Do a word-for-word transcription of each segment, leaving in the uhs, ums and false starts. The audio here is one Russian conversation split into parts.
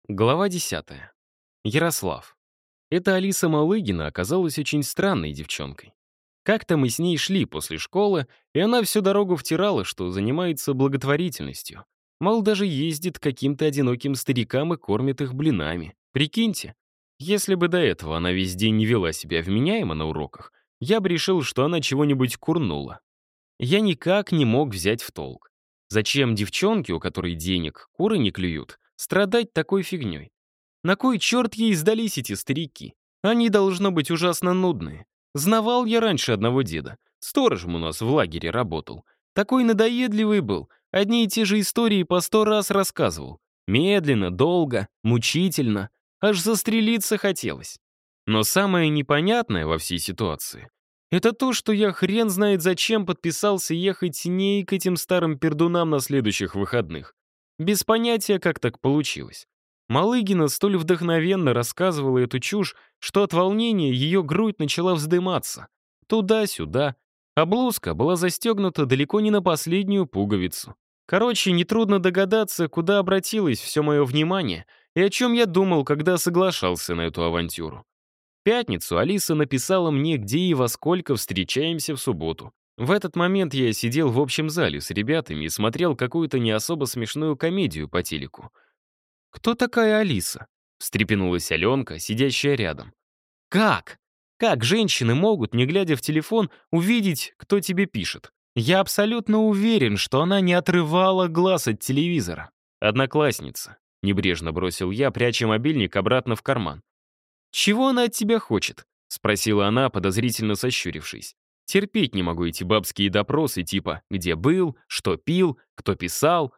Глава десятая. Ярослав. Эта Алиса Малыгина оказалась очень странной девчонкой. Как-то мы с ней шли после школы, и она всю дорогу втирала, что занимается благотворительностью. Мол, даже ездит к каким-то одиноким старикам и кормит их блинами. Прикиньте, если бы до этого она весь день не вела себя вменяемо на уроках, я бы решил, что она чего-нибудь курнула. Я никак не мог взять в толк. Зачем девчонке, у которой денег куры не клюют, страдать такой фигней? На кой черт ей сдались эти старики? Они, должно быть, ужасно нудные. Знавал я раньше одного деда. Сторожем у нас в лагере работал. Такой надоедливый был. Одни и те же истории по сто раз рассказывал. Медленно, долго, мучительно. Аж застрелиться хотелось. Но самое непонятное во всей ситуации — это то, что я хрен знает зачем подписался ехать с ней к этим старым пердунам на следующих выходных. Без понятия, как так получилось. Малыгина столь вдохновенно рассказывала эту чушь, что от волнения ее грудь начала вздыматься. Туда-сюда. А блузка была застегнута далеко не на последнюю пуговицу. Короче, нетрудно догадаться, куда обратилось все мое внимание и о чем я думал, когда соглашался на эту авантюру. В пятницу Алиса написала мне, где и во сколько встречаемся в субботу. В этот момент я сидел в общем зале с ребятами и смотрел какую-то не особо смешную комедию по телеку. «Кто такая Алиса?» — встрепенулась Аленка, сидящая рядом. «Как? Как женщины могут, не глядя в телефон, увидеть, кто тебе пишет? Я абсолютно уверен, что она не отрывала глаз от телевизора». «Одноклассница», — небрежно бросил я, пряча мобильник обратно в карман. «Чего она от тебя хочет?» — спросила она, подозрительно сощурившись. «Терпеть не могу эти бабские допросы типа «где был?», «что пил?», «кто писал?».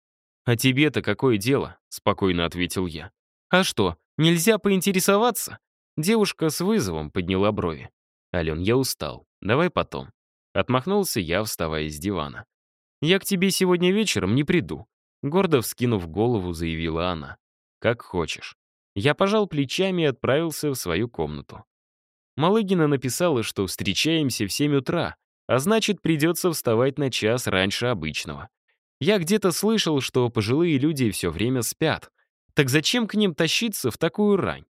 «А тебе-то какое дело?» — спокойно ответил я. «А что, нельзя поинтересоваться?» Девушка с вызовом подняла брови. «Ален, я устал. Давай потом». Отмахнулся я, вставая с дивана. «Я к тебе сегодня вечером не приду», — гордо вскинув голову, заявила она. «Как хочешь». Я пожал плечами и отправился в свою комнату. Малыгина написала, что встречаемся в семь утра, а значит, придется вставать на час раньше обычного. Я где-то слышал, что пожилые люди все время спят. Так зачем к ним тащиться в такую рань?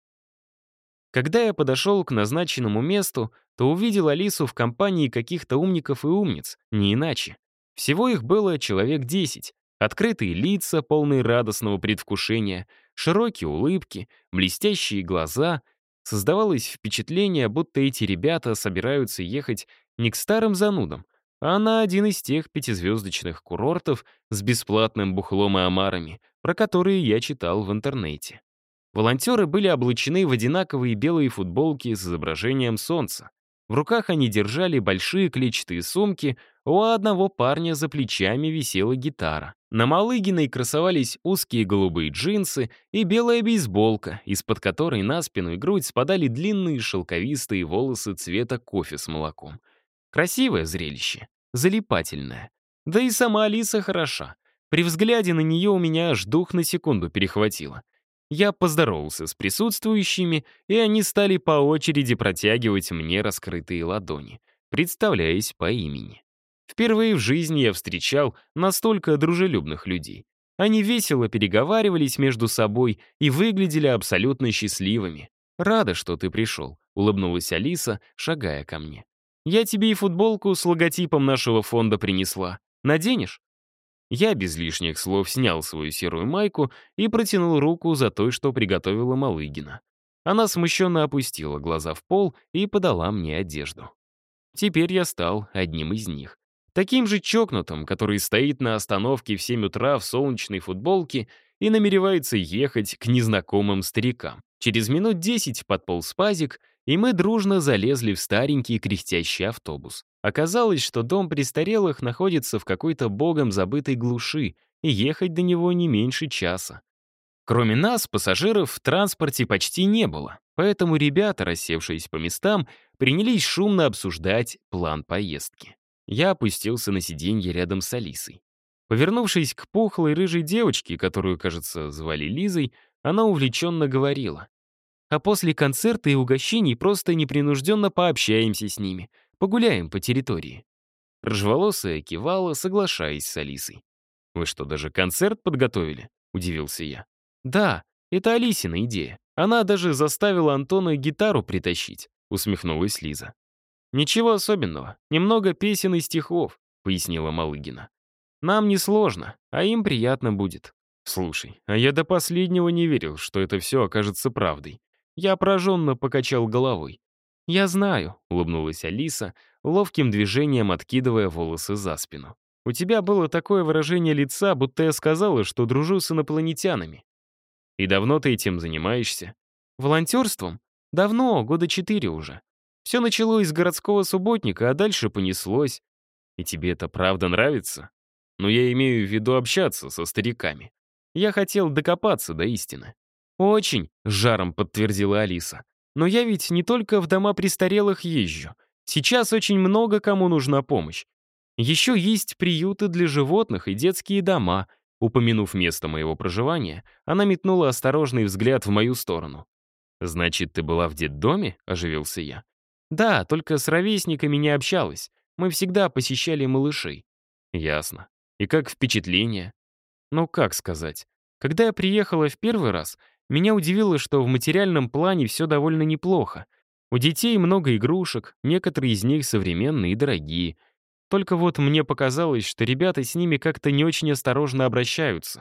Когда я подошел к назначенному месту, то увидел Алису в компании каких-то умников и умниц, не иначе. Всего их было человек десять. Открытые лица, полные радостного предвкушения, широкие улыбки, блестящие глаза. Создавалось впечатление, будто эти ребята собираются ехать не к старым занудам, а на один из тех пятизвездочных курортов с бесплатным бухлом и омарами, про которые я читал в интернете. Волонтеры были облачены в одинаковые белые футболки с изображением солнца. В руках они держали большие клетчатые сумки, у одного парня за плечами висела гитара. На Малыгиной красовались узкие голубые джинсы и белая бейсболка, из-под которой на спину и грудь спадали длинные шелковистые волосы цвета кофе с молоком. Красивое зрелище, залипательное. Да и сама Алиса хороша. При взгляде на нее у меня аж дух на секунду перехватило. Я поздоровался с присутствующими, и они стали по очереди протягивать мне раскрытые ладони, представляясь по имени. Впервые в жизни я встречал настолько дружелюбных людей. Они весело переговаривались между собой и выглядели абсолютно счастливыми. «Рада, что ты пришел», — улыбнулась Алиса, шагая ко мне. «Я тебе и футболку с логотипом нашего фонда принесла. Наденешь?» Я без лишних слов снял свою серую майку и протянул руку за той, что приготовила Малыгина. Она смущенно опустила глаза в пол и подала мне одежду. Теперь я стал одним из них. Таким же чокнутым, который стоит на остановке в семь утра в солнечной футболке и намеревается ехать к незнакомым старикам. Через минут десять подполз пазик, и мы дружно залезли в старенький кряхтящий автобус. Оказалось, что дом престарелых находится в какой-то богом забытой глуши, и ехать до него не меньше часа. Кроме нас, пассажиров в транспорте почти не было, поэтому ребята, рассевшись по местам, принялись шумно обсуждать план поездки. Я опустился на сиденье рядом с Алисой. Повернувшись к пухлой рыжей девочке, которую, кажется, звали Лизой, она увлеченно говорила. «А после концерта и угощений просто непринужденно пообщаемся с ними, погуляем по территории». Рыжеволосая кивала, соглашаясь с Алисой. «Вы что, даже концерт подготовили?» — удивился я. «Да, Это Алисина идея. Она даже заставила Антона гитару притащить», — усмехнулась Лиза. «Ничего особенного. Немного песен и стихов», — пояснила Малыгина. «Нам не сложно, а им приятно будет». «Слушай, а я до последнего не верил, что это все окажется правдой». Я пораженно покачал головой. «Я знаю», — улыбнулась Алиса, ловким движением откидывая волосы за спину. «У тебя было такое выражение лица, будто я сказала, что дружу с инопланетянами». «И давно ты этим занимаешься?» «Волонтерством? Давно, года четыре уже. Все началось с городского субботника, а дальше понеслось. И тебе это правда нравится? Но я имею в виду общаться со стариками. Я хотел докопаться до истины». «Очень», — с жаром подтвердила Алиса. «Но я ведь не только в дома престарелых езжу. Сейчас очень много кому нужна помощь. Еще есть приюты для животных и детские дома». Упомянув место моего проживания, она метнула осторожный взгляд в мою сторону. «Значит, ты была в детдоме?» — оживился я. «Да, только с ровесниками не общалась. Мы всегда посещали малышей». «Ясно. И как впечатление?» «Ну, как сказать. Когда я приехала в первый раз, меня удивило, что в материальном плане все довольно неплохо. У детей много игрушек, некоторые из них современные и дорогие. Только вот мне показалось, что ребята с ними как-то не очень осторожно обращаются.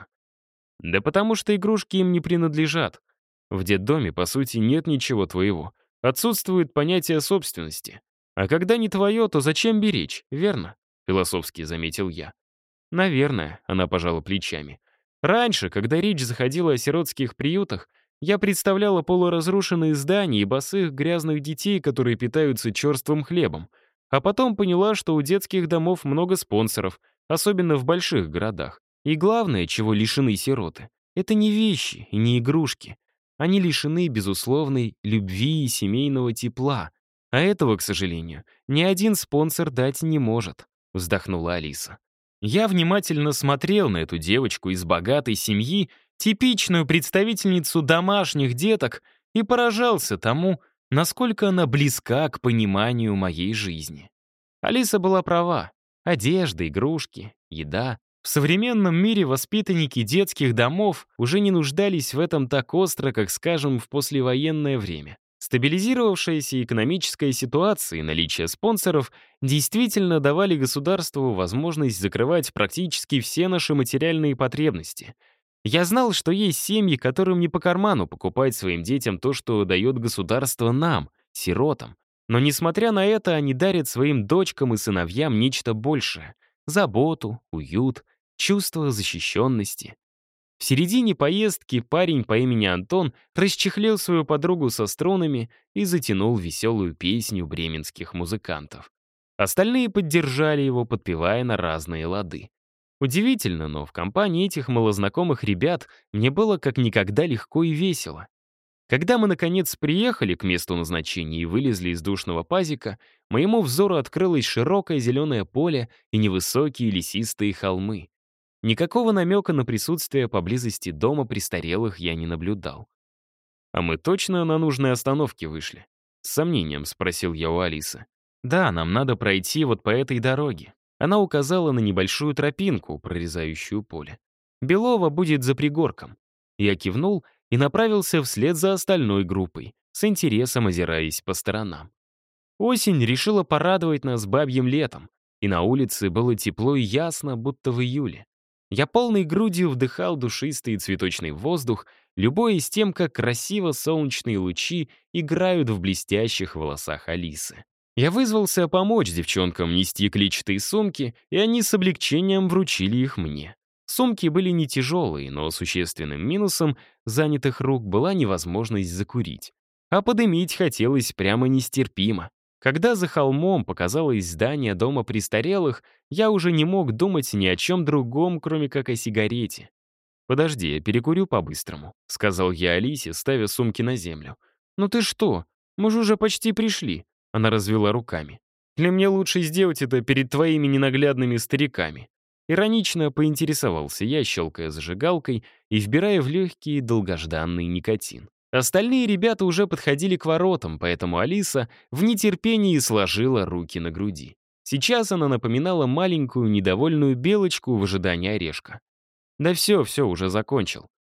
Да потому что игрушки им не принадлежат. В детдоме, по сути, нет ничего твоего. Отсутствует понятие собственности. А когда не твое, то зачем беречь, верно?» — философски заметил я. «Наверное», — она пожала плечами. «Раньше, когда речь заходила о сиротских приютах, я представляла полуразрушенные здания и босых грязных детей, которые питаются черствым хлебом. А потом поняла, что у детских домов много спонсоров, особенно в больших городах. И главное, чего лишены сироты, это не вещи и не игрушки. Они лишены безусловной любви и семейного тепла. А этого, к сожалению, ни один спонсор дать не может», — вздохнула Алиса. Я внимательно смотрел на эту девочку из богатой семьи, типичную представительницу домашних деток, и поражался тому, насколько она близка к пониманию моей жизни. Алиса была права. Одежда, игрушки, еда. В современном мире воспитанники детских домов уже не нуждались в этом так остро, как, скажем, в послевоенное время. Стабилизировавшаяся экономическая ситуация и наличие спонсоров действительно давали государству возможность закрывать практически все наши материальные потребности. Я знал, что есть семьи, которым не по карману покупать своим детям то, что дает государство нам, сиротам. Но, несмотря на это, они дарят своим дочкам и сыновьям нечто большее — заботу, уют, чувство защищенности. В середине поездки парень по имени Антон расчехлил свою подругу со струнами и затянул веселую песню бременских музыкантов. Остальные поддержали его, подпевая на разные лады. Удивительно, но в компании этих малознакомых ребят мне было как никогда легко и весело. Когда мы, наконец, приехали к месту назначения и вылезли из душного пазика, моему взору открылось широкое зеленое поле и невысокие лесистые холмы. Никакого намека на присутствие поблизости дома престарелых я не наблюдал. «А мы точно на нужной остановке вышли?» — с сомнением спросил я у Алисы. «Да, нам надо пройти вот по этой дороге». Она указала на небольшую тропинку, прорезающую поле. «Белова будет за пригорком». Я кивнул и направился вслед за остальной группой, с интересом озираясь по сторонам. Осень решила порадовать нас бабьим летом, и на улице было тепло и ясно, будто в июле. Я полной грудью вдыхал душистый цветочный воздух, любуясь тем, как красиво солнечные лучи играют в блестящих волосах Алисы. Я вызвался помочь девчонкам нести клетчатые сумки, и они с облегчением вручили их мне. Сумки были не тяжелые, но существенным минусом занятых рук была невозможность закурить. А подымить хотелось прямо нестерпимо. Когда за холмом показалось здание дома престарелых, я уже не мог думать ни о чем другом, кроме как о сигарете. «Подожди, я перекурю по-быстрому», — сказал я Алисе, ставя сумки на землю. «Ну ты что? Мы же уже почти пришли», — она развела руками. «Или мне лучше сделать это перед твоими ненаглядными стариками?» Иронично поинтересовался я, щелкая зажигалкой и вбирая в легкий долгожданный никотин. Остальные ребята уже подходили к воротам, поэтому Алиса в нетерпении сложила руки на груди. Сейчас она напоминала маленькую недовольную белочку в ожидании орешка. «Да все, все, уже закончил».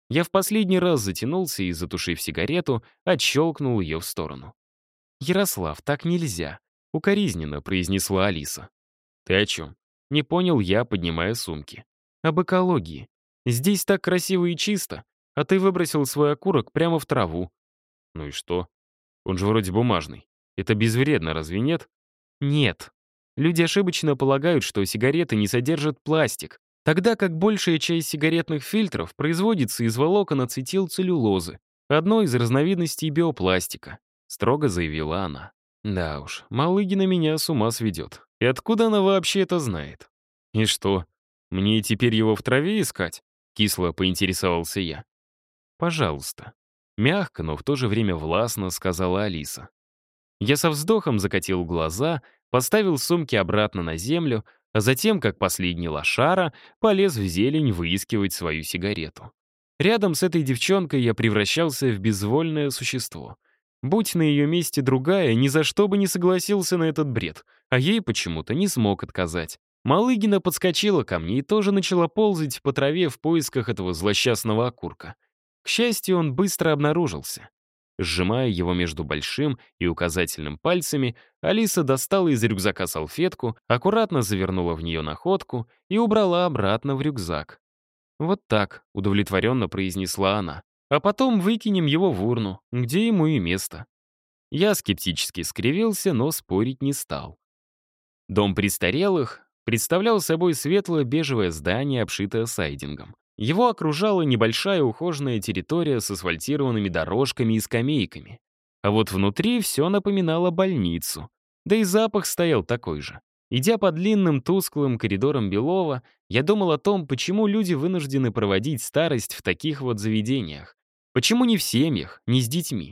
Я в последний раз затянулся и, затушив сигарету, отщелкнул ее в сторону. «Ярослав, так нельзя», — укоризненно произнесла Алиса. «Ты о чем?» Не понял я, поднимая сумки. «Об экологии. Здесь так красиво и чисто, а ты выбросил свой окурок прямо в траву». «Ну и что? Он же вроде бумажный. Это безвредно, разве нет?» «Нет. Люди ошибочно полагают, что сигареты не содержат пластик, тогда как большая часть сигаретных фильтров производится из волокон ацетилцеллюлозы, одной из разновидностей биопластика», — строго заявила она. «Да уж, Малыгина меня с ума сведет. И откуда она вообще это знает?» «И что, мне теперь его в траве искать?» — кисло поинтересовался я. «Пожалуйста». Мягко, но в то же время властно сказала Алиса. Я со вздохом закатил глаза, поставил сумки обратно на землю, а затем, как последний лошара, полез в зелень выискивать свою сигарету. Рядом с этой девчонкой я превращался в безвольное существо. Будь на ее месте другая, ни за что бы не согласился на этот бред, а ей почему-то не смог отказать. Малыгина подскочила ко мне и тоже начала ползать по траве в поисках этого злосчастного окурка. К счастью, он быстро обнаружился. Сжимая его между большим и указательным пальцами, Алиса достала из рюкзака салфетку, аккуратно завернула в нее находку и убрала обратно в рюкзак. «Вот так», — удовлетворенно произнесла она. «А потом выкинем его в урну, где ему и место». Я скептически скривился, но спорить не стал. Дом престарелых представлял собой светлое бежевое здание, обшитое сайдингом. Его окружала небольшая ухоженная территория с асфальтированными дорожками и скамейками. А вот внутри все напоминало больницу. Да и запах стоял такой же. Идя по длинным тусклым коридорам Белова, я думал о том, почему люди вынуждены проводить старость в таких вот заведениях. Почему не в семьях, не с детьми?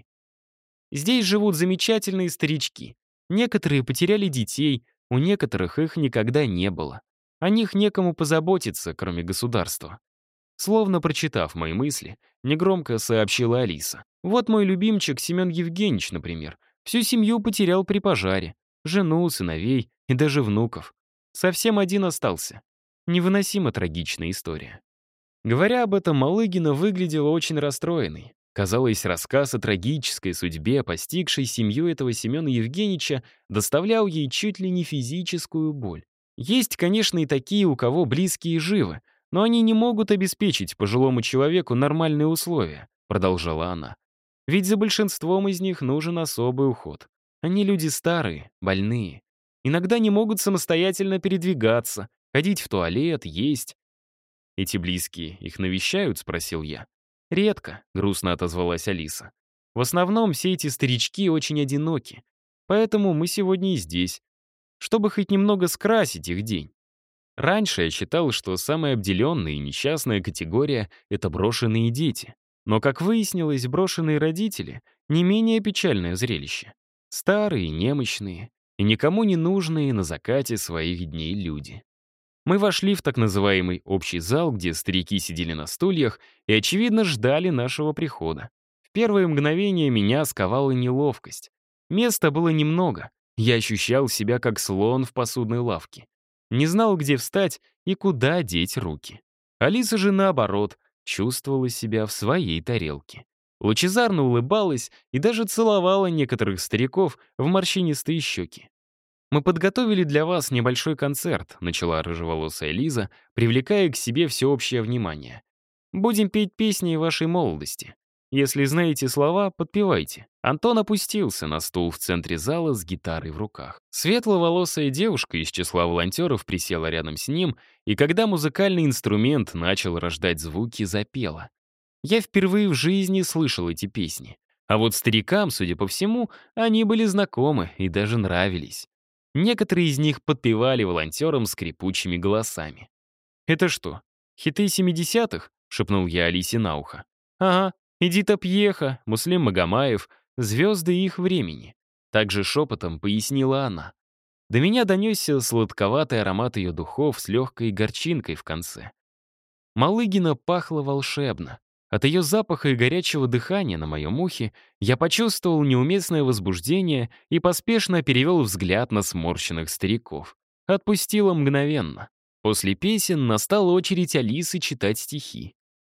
Здесь живут замечательные старички. Некоторые потеряли детей, у некоторых их никогда не было. О них некому позаботиться, кроме государства. Словно прочитав мои мысли, негромко сообщила Алиса. Вот мой любимчик Семен Евгеньевич, например, всю семью потерял при пожаре. Жену, сыновей и даже внуков. Совсем один остался. Невыносимо трагичная история. Говоря об этом, Малыгина выглядела очень расстроенной. Казалось, рассказ о трагической судьбе, постигшей семью этого Семена Евгеньевича, доставлял ей чуть ли не физическую боль. Есть, конечно, и такие, у кого близкие живы, но они не могут обеспечить пожилому человеку нормальные условия, продолжала она. Ведь за большинством из них нужен особый уход. Они люди старые, больные. Иногда не могут самостоятельно передвигаться, ходить в туалет, есть. «Эти близкие их навещают?» — спросил я. «Редко», — грустно отозвалась Алиса. «В основном все эти старички очень одиноки. Поэтому мы сегодня и здесь, чтобы хоть немного скрасить их день. Раньше я считал, что самая обделенная и несчастная категория — это брошенные дети. Но, как выяснилось, брошенные родители — не менее печальное зрелище. Старые, немощные и никому не нужные на закате своих дней люди». Мы вошли в так называемый общий зал, где старики сидели на стульях и, очевидно, ждали нашего прихода. В первые мгновения меня сковала неловкость. Места было немного. Я ощущал себя как слон в посудной лавке. Не знал, где встать и куда деть руки. Алиса же, наоборот, чувствовала себя в своей тарелке. Лучезарно улыбалась и даже целовала некоторых стариков в морщинистые щеки. «Мы подготовили для вас небольшой концерт», — начала рыжеволосая Лиза, привлекая к себе всеобщее внимание. «Будем петь песни вашей молодости. Если знаете слова, подпевайте». Антон опустился на стул в центре зала с гитарой в руках. Светловолосая девушка из числа волонтеров присела рядом с ним, и когда музыкальный инструмент начал рождать звуки, запела. Я впервые в жизни слышал эти песни. А вот старикам, судя по всему, они были знакомы и даже нравились. Некоторые из них подпевали волонтерам скрипучими голосами. «Это что, хиты семидесятых?» — шепнул я Алисе на ухо. «Ага, Эдита Пьеха, Муслим Магомаев, звезды их времени». Также шепотом пояснила она. До меня донесся сладковатый аромат ее духов с легкой горчинкой в конце. Малыгина пахла волшебно. От ее запаха и горячего дыхания на моем ухе я почувствовал неуместное возбуждение и поспешно перевел взгляд на сморщенных стариков. Отпустила мгновенно. После песен настала очередь Алисы читать стихи.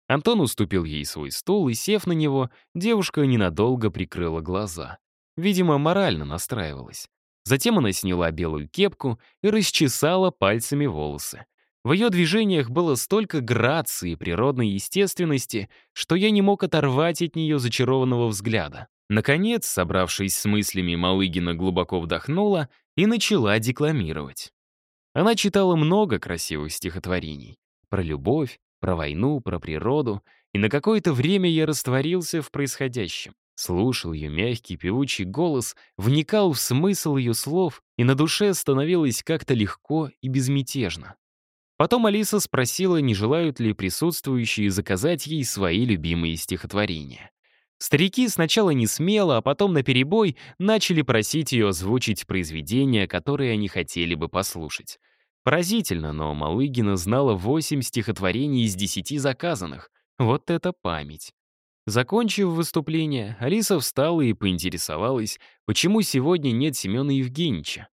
Антон уступил ей свой стул, и, сев на него, девушка ненадолго прикрыла глаза. Видимо, морально настраивалась. Затем она сняла белую кепку и расчесала пальцами волосы. В ее движениях было столько грации и природной естественности, что я не мог оторвать от нее зачарованного взгляда. Наконец, собравшись с мыслями, Малыгина глубоко вдохнула и начала декламировать. Она читала много красивых стихотворений. Про любовь, про войну, про природу. И на какое-то время я растворился в происходящем. Слушал ее мягкий певучий голос, вникал в смысл ее слов, и на душе становилось как-то легко и безмятежно. Потом Алиса спросила, не желают ли присутствующие заказать ей свои любимые стихотворения. Старики сначала не смело, а потом наперебой начали просить ее озвучить произведения, которые они хотели бы послушать. Поразительно, но Малыгина знала восемь стихотворений из десяти заказанных. Вот это память. Закончив выступление, Алиса встала и поинтересовалась, почему сегодня нет Семена Евгеньевича.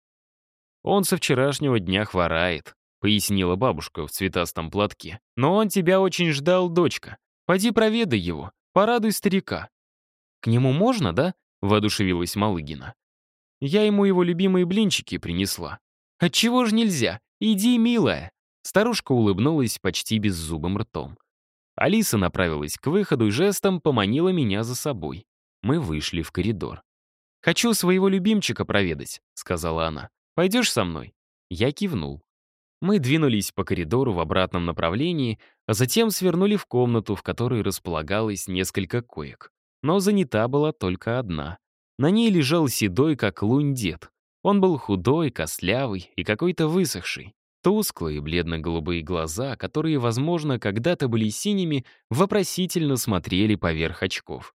«Он со вчерашнего дня хворает», — пояснила бабушка в цветастом платке. «Но он тебя очень ждал, дочка. Пойди проведай его, порадуй старика». «К нему можно, да?» — воодушевилась Малыгина. «Я ему его любимые блинчики принесла». «Отчего ж нельзя? Иди, милая!» Старушка улыбнулась почти беззубым ртом. Алиса направилась к выходу и жестом поманила меня за собой. Мы вышли в коридор. «Хочу своего любимчика проведать», — сказала она. «Пойдешь со мной?» Я кивнул. Мы двинулись по коридору в обратном направлении, а затем свернули в комнату, в которой располагалось несколько коек. Но занята была только одна. На ней лежал седой, как лунь, дед. Он был худой, костлявый и какой-то высохший. Тусклые бледно-голубые глаза, которые, возможно, когда-то были синими, вопросительно смотрели поверх очков.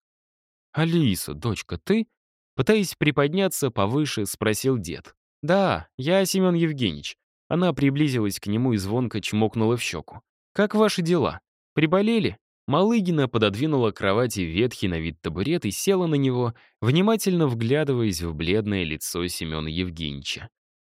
«Алиса, дочка, ты?» Пытаясь приподняться повыше, спросил дед. «Да, я Семен Евгеньевич». Она приблизилась к нему и звонко чмокнула в щеку. «Как ваши дела? Приболели?» Малыгина пододвинула к кровати ветхий на вид табурет и села на него, внимательно вглядываясь в бледное лицо Семена Евгеньевича.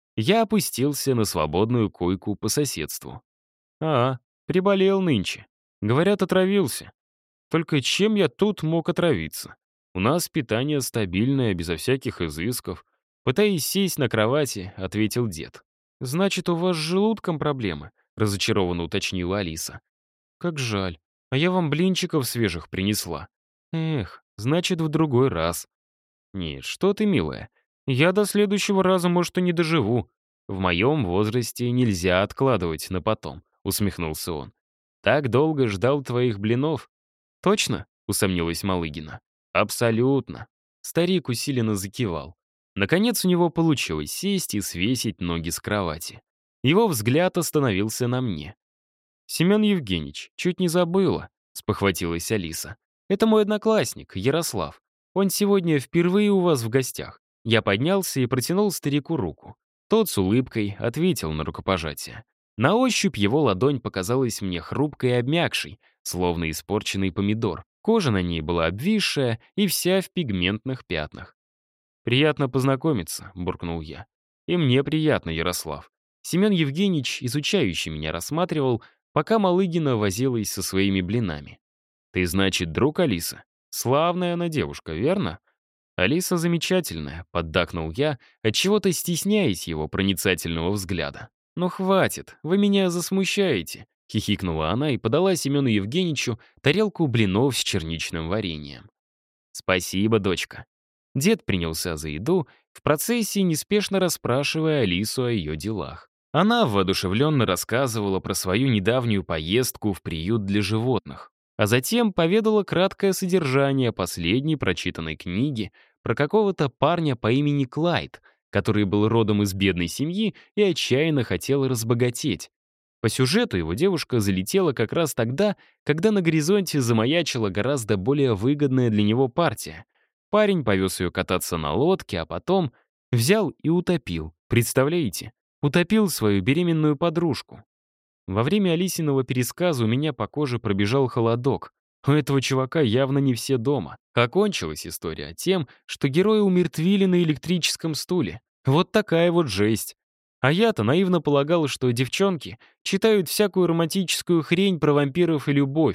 Я опустился на свободную койку по соседству. «А, приболел нынче. Говорят, отравился. Только чем я тут мог отравиться? У нас питание стабильное, безо всяких изысков». Пытаясь сесть на кровати, ответил дед. «Значит, у вас с желудком проблемы?» — разочарованно уточнила Алиса. «Как жаль. А я вам блинчиков свежих принесла». «Эх, значит, в другой раз». «Нет, что ты, милая. Я до следующего раза, может, и не доживу. В моем возрасте нельзя откладывать на потом», — усмехнулся он. «Так долго ждал твоих блинов». «Точно?» — усомнилась Малыгина. «Абсолютно». Старик усиленно закивал. Наконец у него получилось сесть и свесить ноги с кровати. Его взгляд остановился на мне. «Семен Евгеньевич, чуть не забыла», — спохватилась Алиса. «Это мой одноклассник, Ярослав. Он сегодня впервые у вас в гостях». Я поднялся и протянул старику руку. Тот с улыбкой ответил на рукопожатие. На ощупь его ладонь показалась мне хрупкой и обмякшей, словно испорченный помидор. Кожа на ней была обвисшая и вся в пигментных пятнах. «Приятно познакомиться», — буркнул я. «И мне приятно, Ярослав». Семен Евгеньевич, изучающий меня, рассматривал, пока Малыгина возилась со своими блинами. «Ты, значит, друг Алисы? Славная она девушка, верно?» «Алиса замечательная», — поддакнул я, отчего-то стесняясь его проницательного взгляда. «Ну хватит, вы меня засмущаете», — хихикнула она и подала Семену Евгеньевичу тарелку блинов с черничным вареньем. «Спасибо, дочка». Дед принялся за еду, в процессе неспешно расспрашивая Алису о ее делах. Она воодушевленно рассказывала про свою недавнюю поездку в приют для животных, а затем поведала краткое содержание последней прочитанной книги про какого-то парня по имени Клайд, который был родом из бедной семьи и отчаянно хотел разбогатеть. По сюжету его девушка залетела как раз тогда, когда на горизонте замаячила гораздо более выгодная для него партия. Парень повез ее кататься на лодке, а потом взял и утопил. Представляете? Утопил свою беременную подружку. Во время Алисиного пересказа у меня по коже пробежал холодок. У этого чувака явно не все дома. Окончилась история тем, что героя умертвили на электрическом стуле. Вот такая вот жесть. А я-то наивно полагал, что девчонки читают всякую романтическую хрень про вампиров и любовь.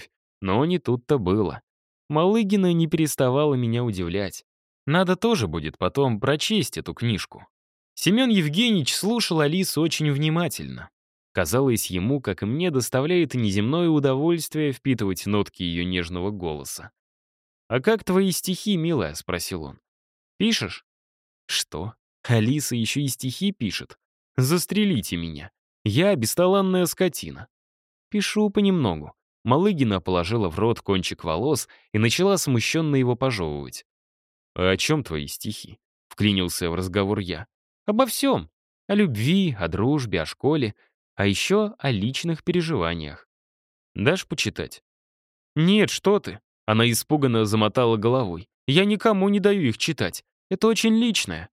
Но не тут-то было. Малыгина не переставала меня удивлять. Надо тоже будет потом прочесть эту книжку. Семен Евгеньевич слушал Алису очень внимательно. Казалось, ему, как и мне, доставляет неземное удовольствие впитывать нотки ее нежного голоса. «А как твои стихи, милая?» — спросил он. «Пишешь?» «Что? Алиса еще и стихи пишет? Застрелите меня. Я бесталанная скотина». «Пишу понемногу». Малыгина положила в рот кончик волос и начала смущенно его пожевывать. «А о чем твои стихи?» — вклинился в разговор я. «Обо всем. О любви, о дружбе, о школе, а еще о личных переживаниях. Дашь почитать?» «Нет, что ты!» Она испуганно замотала головой. «Я никому не даю их читать. Это очень личное».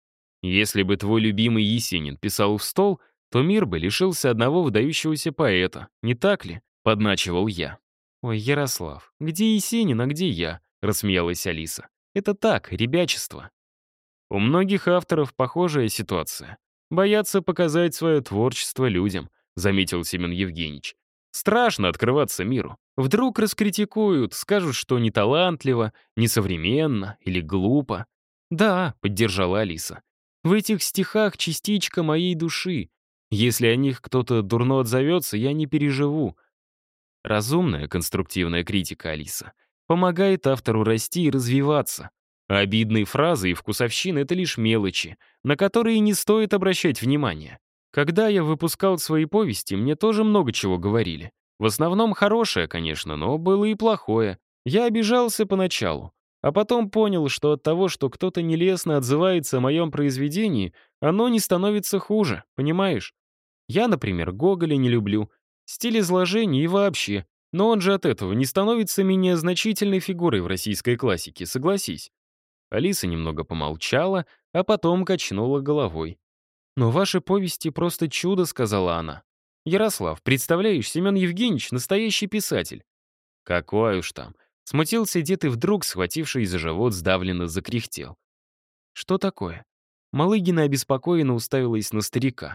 «Если бы твой любимый Есенин писал в стол, то мир бы лишился одного выдающегося поэта, не так ли?» — подначивал я. «Ой, Ярослав, где Есенин, а где я?» — рассмеялась Алиса. «Это так, ребячество». У многих авторов похожая ситуация. Боятся показать свое творчество людям, заметил Семен Евгеньевич. Страшно открываться миру. Вдруг раскритикуют, скажут, что неталантливо, несовременно или глупо. Да, поддержала Алиса. В этих стихах частичка моей души. Если о них кто-то дурно отзовется, я не переживу. Разумная, конструктивная критика, Алиса, помогает автору расти и развиваться. А обидные фразы и вкусовщина — это лишь мелочи, на которые не стоит обращать внимания. Когда я выпускал свои повести, мне тоже много чего говорили. В основном хорошее, конечно, но было и плохое. Я обижался поначалу, а потом понял, что от того, что кто-то нелестно отзывается о моем произведении, оно не становится хуже, понимаешь? Я, например, Гоголя не люблю, стиль изложения и вообще, но он же от этого не становится менее значительной фигурой в российской классике, согласись. Алиса немного помолчала, а потом качнула головой. «Но ваши повести просто чудо», — сказала она. «Ярослав, представляешь, Семен Евгеньевич — настоящий писатель». «Какой уж там». Смутился дед и вдруг, схвативший за живот, сдавленно закряхтел. «Что такое?» Малыгина обеспокоенно уставилась на старика.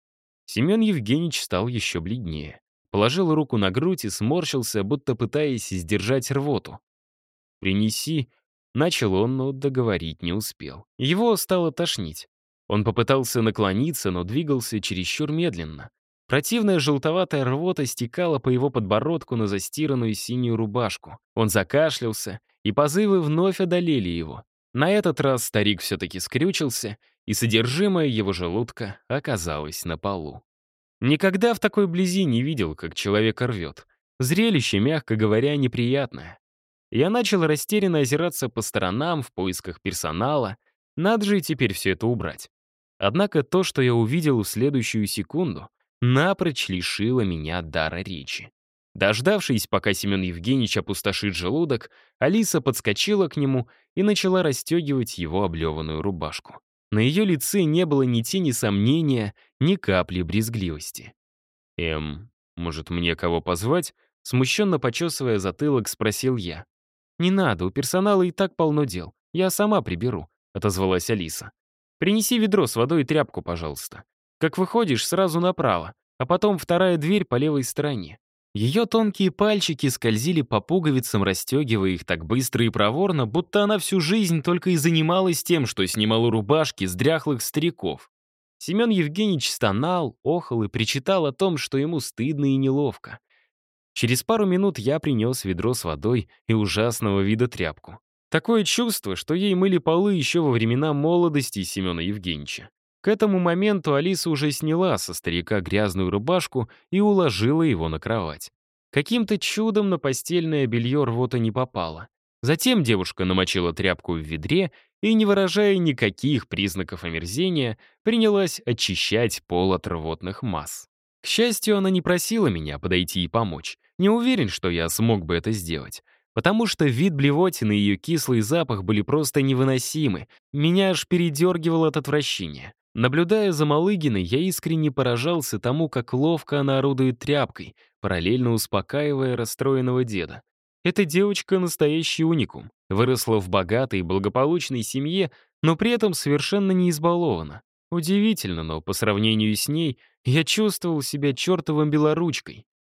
Семен Евгеньевич стал еще бледнее. Положил руку на грудь и сморщился, будто пытаясь сдержать рвоту. «Принеси». Начал он, но договорить не успел. Его стало тошнить. Он попытался наклониться, но двигался чересчур медленно. Противная желтоватая рвота стекала по его подбородку на застиранную синюю рубашку. Он закашлялся, и позывы вновь одолели его. На этот раз старик все-таки скрючился, и содержимое его желудка оказалось на полу. Никогда в такой близи не видел, как человека рвет. Зрелище, мягко говоря, неприятное. Я начал растерянно озираться по сторонам в поисках персонала. Надо же и теперь все это убрать. Однако то, что я увидел в следующую секунду, напрочь лишило меня дара речи. Дождавшись, пока Семен Евгеньевич опустошит желудок, Алиса подскочила к нему и начала расстегивать его облеванную рубашку. На ее лице не было ни тени сомнения, ни капли брезгливости. «Эм, может, мне кого позвать?» Смущенно почесывая затылок, спросил я. «Не надо, у персонала и так полно дел. Я сама приберу», — отозвалась Алиса. «Принеси ведро с водой и тряпку, пожалуйста. Как выходишь, сразу направо, а потом вторая дверь по левой стороне». Ее тонкие пальчики скользили по пуговицам, расстегивая их так быстро и проворно, будто она всю жизнь только и занималась тем, что снимала рубашки с дряхлых стариков. Семен Евгеньевич стонал, охал и причитал о том, что ему стыдно и неловко. Через пару минут я принес ведро с водой и ужасного вида тряпку. Такое чувство, что ей мыли полы еще во времена молодости Семена Евгеньевича. К этому моменту Алиса уже сняла со старика грязную рубашку и уложила его на кровать. Каким-то чудом на постельное белье рвота не попало. Затем девушка намочила тряпку в ведре и, не выражая никаких признаков омерзения, принялась очищать пол от рвотных масс. К счастью, она не просила меня подойти и помочь. Не уверен, что я смог бы это сделать. Потому что вид блевотины и ее кислый запах были просто невыносимы. Меня аж передергивало от отвращения. Наблюдая за Малыгиной, я искренне поражался тому, как ловко она орудует тряпкой, параллельно успокаивая расстроенного деда. Эта девочка — настоящий уникум. Выросла в богатой и благополучной семье, но при этом совершенно не избалована. Удивительно, но по сравнению с ней я чувствовал себя чертовым белоручкой.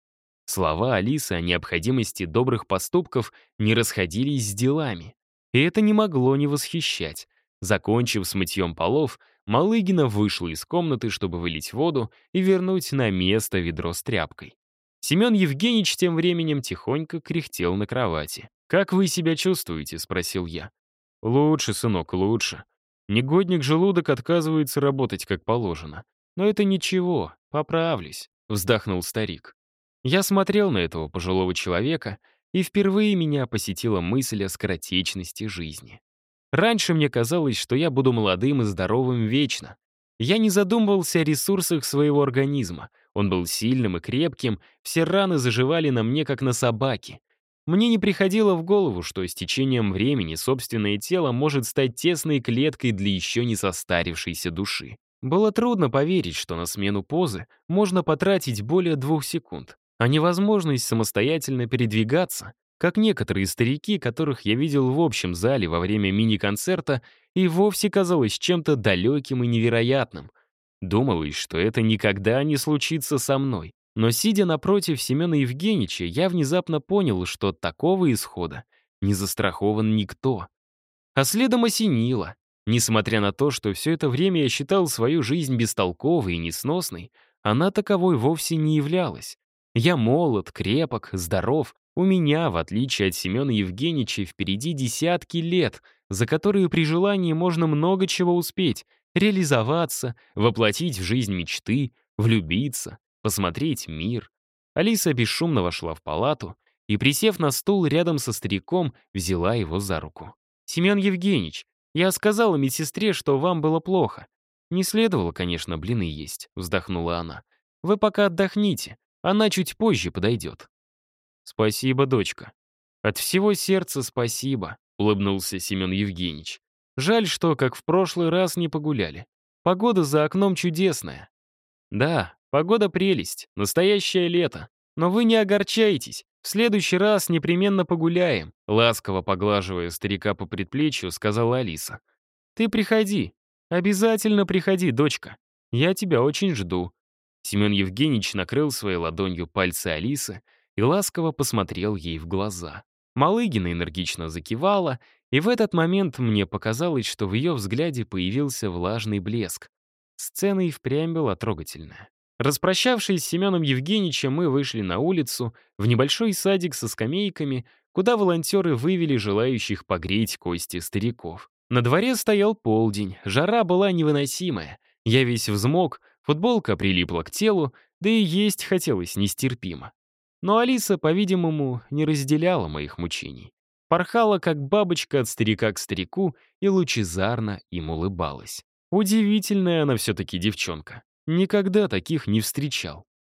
Слова Алисы о необходимости добрых поступков не расходились с делами. И это не могло не восхищать. Закончив с мытьем полов, Малыгина вышла из комнаты, чтобы вылить воду и вернуть на место ведро с тряпкой. Семен Евгеньевич тем временем тихонько кряхтел на кровати. «Как вы себя чувствуете?» — спросил я. «Лучше, сынок, лучше. Негодник желудок отказывается работать как положено. Но это ничего, поправлюсь», — вздохнул старик. Я смотрел на этого пожилого человека, и впервые меня посетила мысль о скоротечности жизни. Раньше мне казалось, что я буду молодым и здоровым вечно. Я не задумывался о ресурсах своего организма. Он был сильным и крепким, все раны заживали на мне, как на собаке. Мне не приходило в голову, что с течением времени собственное тело может стать тесной клеткой для еще не состарившейся души. Было трудно поверить, что на смену позы можно потратить более двух секунд, а невозможность самостоятельно передвигаться, как некоторые старики, которых я видел в общем зале во время мини-концерта, и вовсе казалось чем-то далеким и невероятным. Думалось, что это никогда не случится со мной. Но сидя напротив Семена Евгеньевича, я внезапно понял, что от такого исхода не застрахован никто. А следом осенило. Несмотря на то, что все это время я считал свою жизнь бестолковой и несносной, она таковой вовсе не являлась. Я молод, крепок, здоров. У меня, в отличие от Семена Евгеньевича, впереди десятки лет, за которые при желании можно много чего успеть, реализоваться, воплотить в жизнь мечты, влюбиться, посмотреть мир. Алиса бесшумно вошла в палату и, присев на стул рядом со стариком, взяла его за руку. «Семен Евгеньевич, я сказала медсестре, что вам было плохо. Не следовало, конечно, блины есть», — вздохнула она. «Вы пока отдохните, она чуть позже подойдет». «Спасибо, дочка. От всего сердца спасибо», — улыбнулся Семен Евгеньевич. «Жаль, что, как в прошлый раз, не погуляли. Погода за окном чудесная». «Да, погода прелесть, настоящее лето. Но вы не огорчайтесь, в следующий раз непременно погуляем», ласково поглаживая старика по предплечью, сказала Алиса. «Ты приходи, обязательно приходи, дочка. Я тебя очень жду». Семен Евгеньевич накрыл своей ладонью пальцы Алисы и ласково посмотрел ей в глаза. Малыгина энергично закивала, и в этот момент мне показалось, что в ее взгляде появился влажный блеск. Сцена и впрямь была трогательная. Распрощавшись с Семеном Евгеньевичем, мы вышли на улицу, в небольшой садик со скамейками, куда волонтеры вывели желающих погреть кости стариков. На дворе стоял полдень, жара была невыносимая. Я весь взмок, футболка прилипла к телу, да и есть хотелось нестерпимо. Но Алиса, по-видимому, не разделяла моих мучений. Порхала, как бабочка от старика к старику, и лучезарно им улыбалась. Удивительная она все-таки девчонка. Никогда таких не встречал.